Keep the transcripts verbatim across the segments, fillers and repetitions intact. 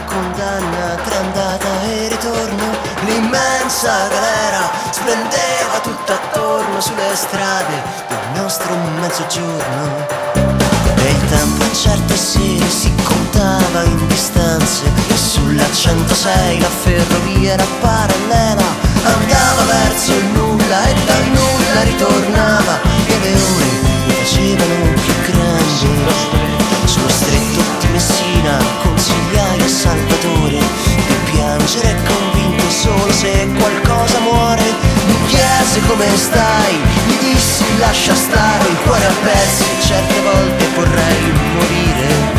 condanna tra andata e ritorno. L'immensa galera splendeva tutto attorno sulle strade del nostro mezzogiorno. E il tempo in certe sere si contava in distanze, e sulla centosei la ferrovia era parallela, andava verso il nulla e dal nulla ritornava, e le ore mi facevano più grande. Sullo stretto di Messina consigliai a Salvatore di piangere convinto solo se qualcosa muore. Mi chiese come stai, gli dissi lascia stare, il cuore a pezzi, certe volte vorrei morire.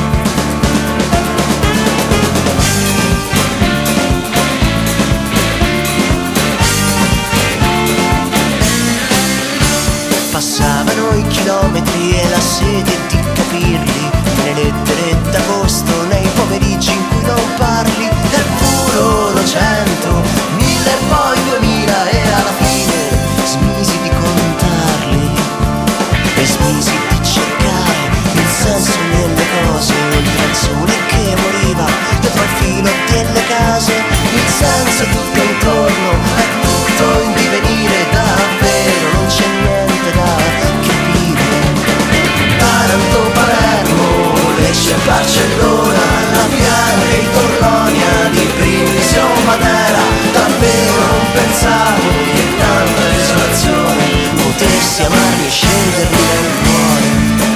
Passavano i chilometri e la sete di capirli, nelle lettere d'agosto, nei pomeriggi in cui non parli, del puro novecento, mille e poi duemila, e alla fine smisi di contarli e smisi di cercare il senso nelle cose, oltre al sole che moriva dietro al filo delle case. Il senso tutto intorno è tutto in divenire, davvero non c'è niente da capire. Taranto, Palermo, Lecce, Barcellona, la Piana e Torlonia, di Brindisi o Matera, davvero non pensavo che tanta desolazione potessi amarmi e scendermi nel cuore.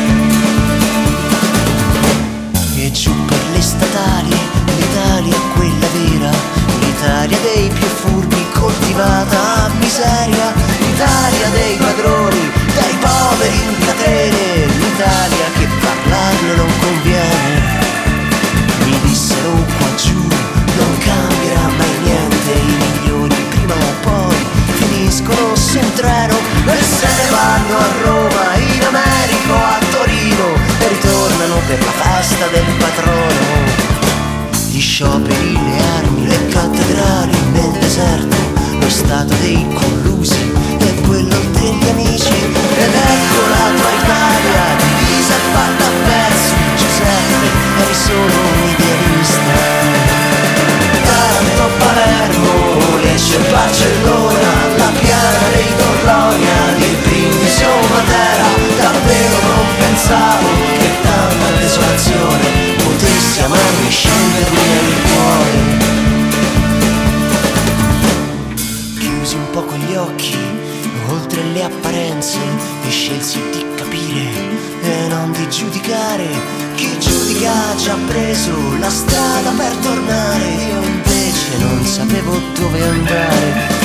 E giù per le statali, l'Italia è quella vera, l'Italia dei più furbi coltivata a miseria, l'Italia dei padroni, dei poveri in catene, l'Italia che parlarne non conviene. Mi dissero qua giù non cambierà mai niente, i milioni prima o poi finiscono su un treno e se ne vanno a Roma, in America o a Torino, e ritornano per la festa del patrono. Gli scioperi, le armi, le cattedrali nel deserto, lo stato dei collusi e quello degli amici, ed ecco la tua Italia divisa e fatta a pezzi. Giuseppe, eri solo un idealista. Taranto, Palermo, Lecce, Barcellona, la Piana dei Torlonia, di Brindisi o Matera, davvero non pensavo che tanta desolazione potessi amarmi e scendermi nel cuore. Chiusi un poco gli occhi, oltre le apparenze, e scelsi di capire e non di giudicare. Chi giudica ha già preso la strada per tornare, io invece non sapevo dove andare.